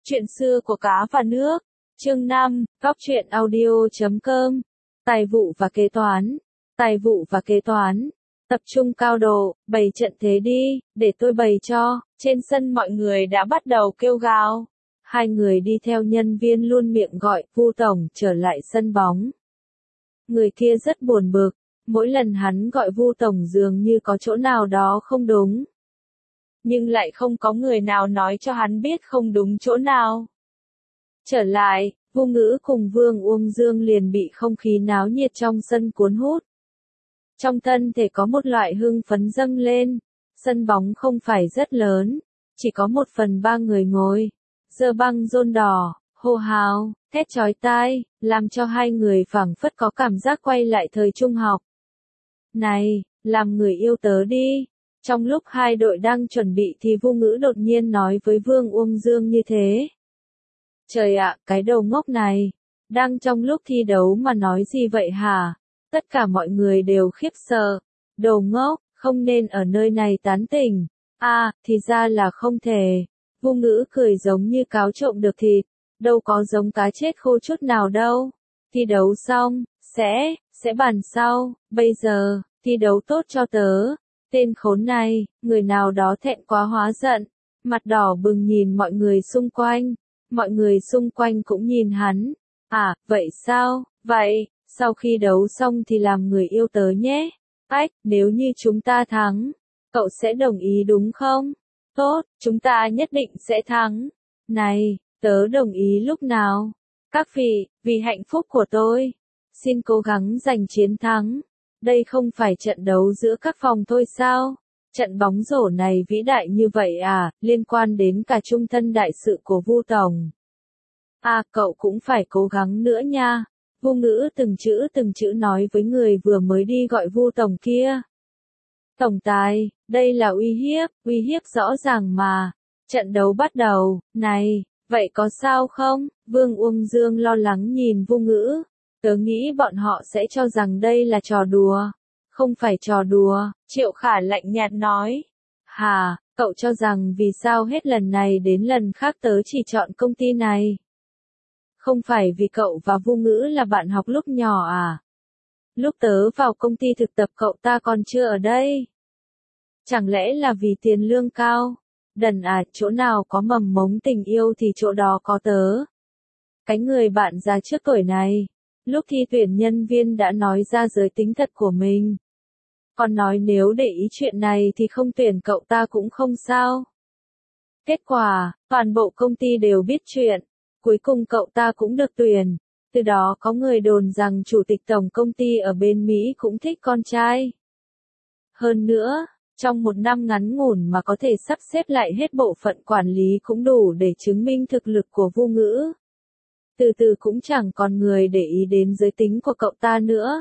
Chuyện xưa của cá và nước. Chương 5, Góc truyện audio.com. Tài vụ và kế toán. Tài vụ và kế toán. Tập trung cao độ, bày trận thế đi, để tôi bày cho. Trên sân mọi người đã bắt đầu kêu gào. Hai người đi theo nhân viên luôn miệng gọi Vu tổng trở lại sân bóng. Người kia rất buồn bực, mỗi lần hắn gọi Vu tổng dường như có chỗ nào đó không đúng. Nhưng lại không có người nào nói cho hắn biết không đúng chỗ nào. Trở lại, Vu Ngữ cùng Vương Uông Dương liền bị không khí náo nhiệt trong sân cuốn hút. Trong thân thể có một loại hưng phấn dâng lên, sân bóng không phải rất lớn, chỉ có 1/3 người ngồi. Giơ băng rôn đỏ, hô hào, thét chói tai, làm cho hai người phảng phất có cảm giác quay lại thời trung học. Này, làm người yêu tớ đi. Trong lúc hai đội đang chuẩn bị thì Vu Ngữ đột nhiên nói với Vương Uông Dương như thế. Trời ạ, cái đầu ngốc này, đang trong lúc thi đấu mà nói gì vậy hả? Tất cả mọi người đều khiếp sợ. Đồ ngốc, không nên ở nơi này tán tỉnh. Thì ra là không thể. Vu Ngữ cười giống như cáo trộm được thịt, đâu có giống cá chết khô chút nào đâu. Thi đấu xong, sẽ bàn sau, bây giờ, thi đấu tốt cho tớ. Tên khốn này, người nào đó thẹn quá hóa giận, mặt đỏ bừng nhìn mọi người xung quanh. Mọi người xung quanh cũng nhìn hắn. Vậy sao? Vậy, sau khi đấu xong thì làm người yêu tớ nhé. Nếu như chúng ta thắng, cậu sẽ đồng ý đúng không? Tốt, chúng ta nhất định sẽ thắng. Này, tớ đồng ý lúc nào? Các vị, vì hạnh phúc của tôi, xin cố gắng giành chiến thắng. Đây không phải trận đấu giữa các phòng thôi sao? Trận bóng rổ này vĩ đại như vậy liên quan đến cả trung thân đại sự của Vu tổng. Cậu cũng phải cố gắng nữa nha. Vu Ngữ từng chữ nói với người vừa mới đi gọi Vu tổng kia. Tổng tài, đây là uy hiếp rõ ràng mà. Trận đấu bắt đầu, này, vậy có sao không? Vương Uông Dương lo lắng nhìn Vu Ngữ. Tớ nghĩ bọn họ sẽ cho rằng đây là trò đùa. Không phải trò đùa, Triệu Khả lạnh nhạt nói. Cậu cho rằng vì sao hết lần này đến lần khác tớ chỉ chọn công ty này? Không phải vì cậu và Vu Ngữ là bạn học lúc nhỏ à? Lúc tớ vào công ty thực tập cậu ta còn chưa ở đây. Chẳng lẽ là vì tiền lương cao? Đần chỗ nào có mầm mống tình yêu thì chỗ đó có tớ. Cái người bạn già trước tuổi này, lúc thi tuyển nhân viên đã nói ra giới tính thật của mình. Còn nói nếu để ý chuyện này thì không tuyển cậu ta cũng không sao. Kết quả, toàn bộ công ty đều biết chuyện. Cuối cùng cậu ta cũng được tuyển. Từ đó có người đồn rằng chủ tịch tổng công ty ở bên Mỹ cũng thích con trai. Hơn nữa, trong một năm ngắn ngủn mà có thể sắp xếp lại hết bộ phận quản lý cũng đủ để chứng minh thực lực của Vu Ngữ. Từ từ cũng chẳng còn người để ý đến giới tính của cậu ta nữa.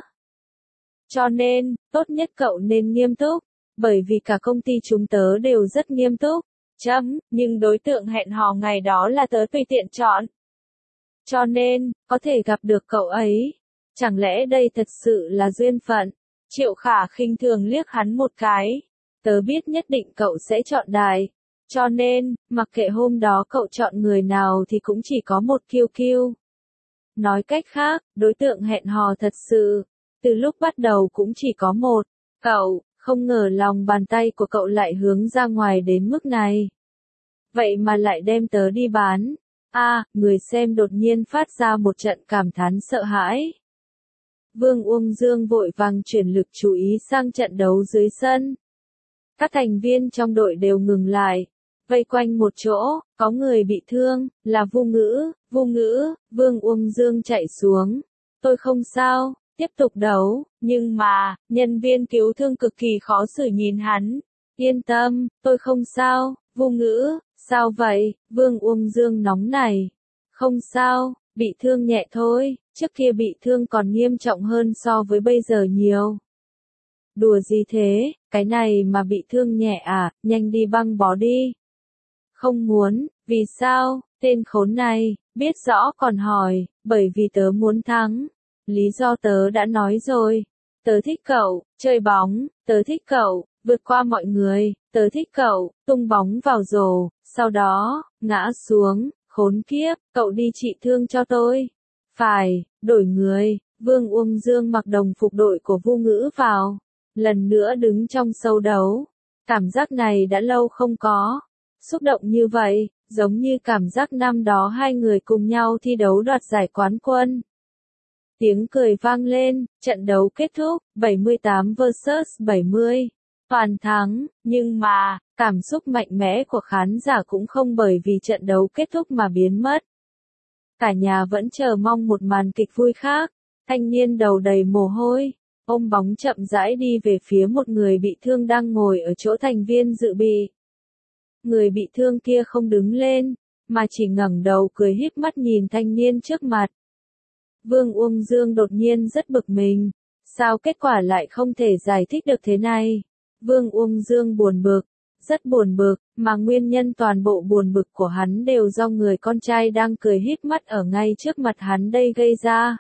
Cho nên, tốt nhất cậu nên nghiêm túc, bởi vì cả công ty chúng tớ đều rất nghiêm túc. Nhưng đối tượng hẹn hò ngày đó là tớ tùy tiện chọn. Cho nên, có thể gặp được cậu ấy. Chẳng lẽ đây thật sự là duyên phận? Triệu Khả khinh thường liếc hắn một cái. Tớ biết nhất định cậu sẽ chọn Đài. Cho nên, mặc kệ hôm đó cậu chọn người nào thì cũng chỉ có một QQ. Nói cách khác, đối tượng hẹn hò thật sự, từ lúc bắt đầu cũng chỉ có một. Cậu, không ngờ lòng bàn tay của cậu lại hướng ra ngoài đến mức này. Vậy mà lại đem tớ đi bán. Người xem đột nhiên phát ra một trận cảm thán sợ hãi. Vương Uông Dương vội vàng chuyển lực chú ý sang trận đấu dưới sân. Các thành viên trong đội đều ngừng lại, vây quanh một chỗ, có người bị thương, là Vu Ngữ. Vương Uông Dương chạy xuống. Tôi không sao, tiếp tục đấu, nhưng mà, nhân viên cứu thương cực kỳ khó xử nhìn hắn. Yên tâm, tôi không sao. Vu Ngữ, sao vậy? Vương Uông Dương nóng này. Không sao, bị thương nhẹ thôi, trước kia bị thương còn nghiêm trọng hơn so với bây giờ nhiều. Đùa gì thế, cái này mà bị thương nhẹ nhanh đi băng bó đi. Không muốn, vì sao? Tên khốn này, biết rõ còn hỏi, bởi vì tớ muốn thắng. Lý do tớ đã nói rồi. Tớ thích cậu, chơi bóng, tớ thích cậu, vượt qua mọi người, tớ thích cậu, tung bóng vào rổ, sau đó, ngã xuống, Khốn kiếp, cậu đi trị thương cho tôi. Phải, đổi người, Vương Uông Dương mặc đồng phục đội của Vu Ngữ vào. Lần nữa đứng trong sâu đấu. Cảm giác này đã lâu không có. Xúc động như vậy, giống như cảm giác năm đó hai người cùng nhau thi đấu đoạt giải quán quân. Tiếng cười vang lên, trận đấu kết thúc, 78 vs 70. Toàn thắng, nhưng mà, cảm xúc mạnh mẽ của khán giả cũng không bởi vì trận đấu kết thúc mà biến mất. Cả nhà vẫn chờ mong một màn kịch vui khác. Thanh niên đầu đầy mồ hôi, ôm bóng chậm rãi đi về phía một người bị thương đang ngồi ở chỗ thành viên dự bị. Người bị thương kia không đứng lên, mà chỉ ngẩng đầu cười híp mắt nhìn thanh niên trước mặt. Vương Uông Dương đột nhiên rất bực mình. Sao kết quả lại không thể giải thích được thế này? Vương Uông Dương buồn bực, rất buồn bực, mà nguyên nhân toàn bộ buồn bực của hắn đều do người con trai đang cười híp mắt ở ngay trước mặt hắn đây gây ra.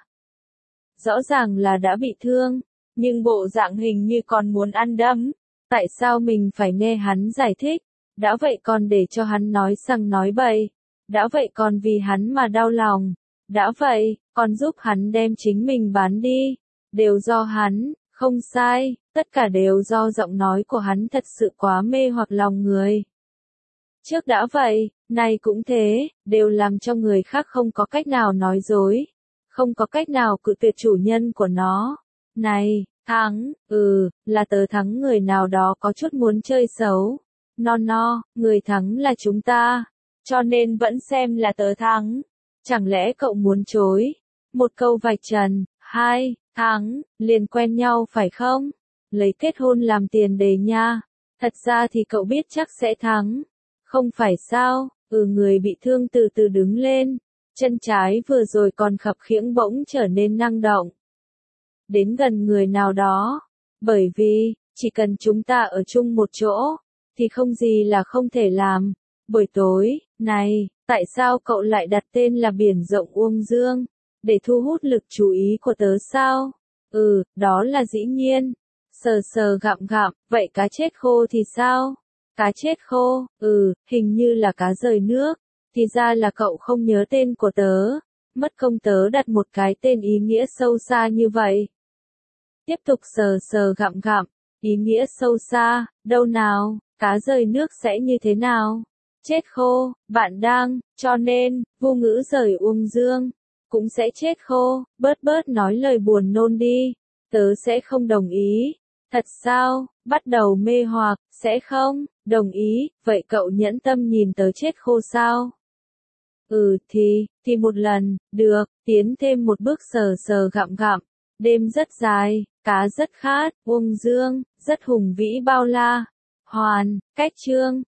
Rõ ràng là đã bị thương, nhưng bộ dạng hình như còn muốn ăn đấm. Tại sao mình phải nghe hắn giải thích? Đã vậy còn để cho hắn nói sằng nói bậy. Đã vậy còn vì hắn mà đau lòng. Đã vậy, còn giúp hắn đem chính mình bán đi. Đều do hắn, không sai, tất cả đều do giọng nói của hắn thật sự quá mê hoặc lòng người. Trước đã vậy, nay cũng thế, đều làm cho người khác không có cách nào nói dối. Không có cách nào cự tuyệt chủ nhân của nó. Này, thắng, là tớ thắng người nào đó có chút muốn chơi xấu. Người thắng là chúng ta. Cho nên vẫn xem là tớ thắng. Chẳng lẽ cậu muốn chối? Một câu vạch trần, hai, thắng, liền quen nhau phải không? Lấy kết hôn làm tiền đề nha. Thật ra thì cậu biết chắc sẽ thắng. Không phải sao? Người bị thương từ từ đứng lên. Chân trái vừa rồi còn khập khiễng bỗng trở nên năng động. Đến gần người nào đó. Bởi vì, chỉ cần chúng ta ở chung một chỗ, thì không gì là không thể làm. Buổi tối, này, tại sao cậu lại đặt tên là Biển Rộng Uông Dương? Để thu hút lực chú ý của tớ sao? Đó là dĩ nhiên. Sờ sờ gặm gặm, vậy cá chết khô thì sao? Cá chết khô, hình như là cá rời nước. Thì ra là cậu không nhớ tên của tớ. Mất công tớ đặt một cái tên ý nghĩa sâu xa như vậy. Tiếp tục sờ sờ gặm gặm, ý nghĩa sâu xa, đâu nào, cá rời nước sẽ như thế nào? Chết khô, bạn đang, cho nên, Vu Ngữ rời Uông Dương, cũng sẽ chết khô, bớt nói lời buồn nôn đi, tớ sẽ không đồng ý. Thật sao, bắt đầu mê hoặc, sẽ không, đồng ý, vậy cậu nhẫn tâm nhìn tớ chết khô sao? Thì một lần, được, tiến thêm một bước sờ sờ gặm gặm, đêm rất dài, cá rất khát, Uông Dương, rất hùng vĩ bao la, hoàn, cách chương.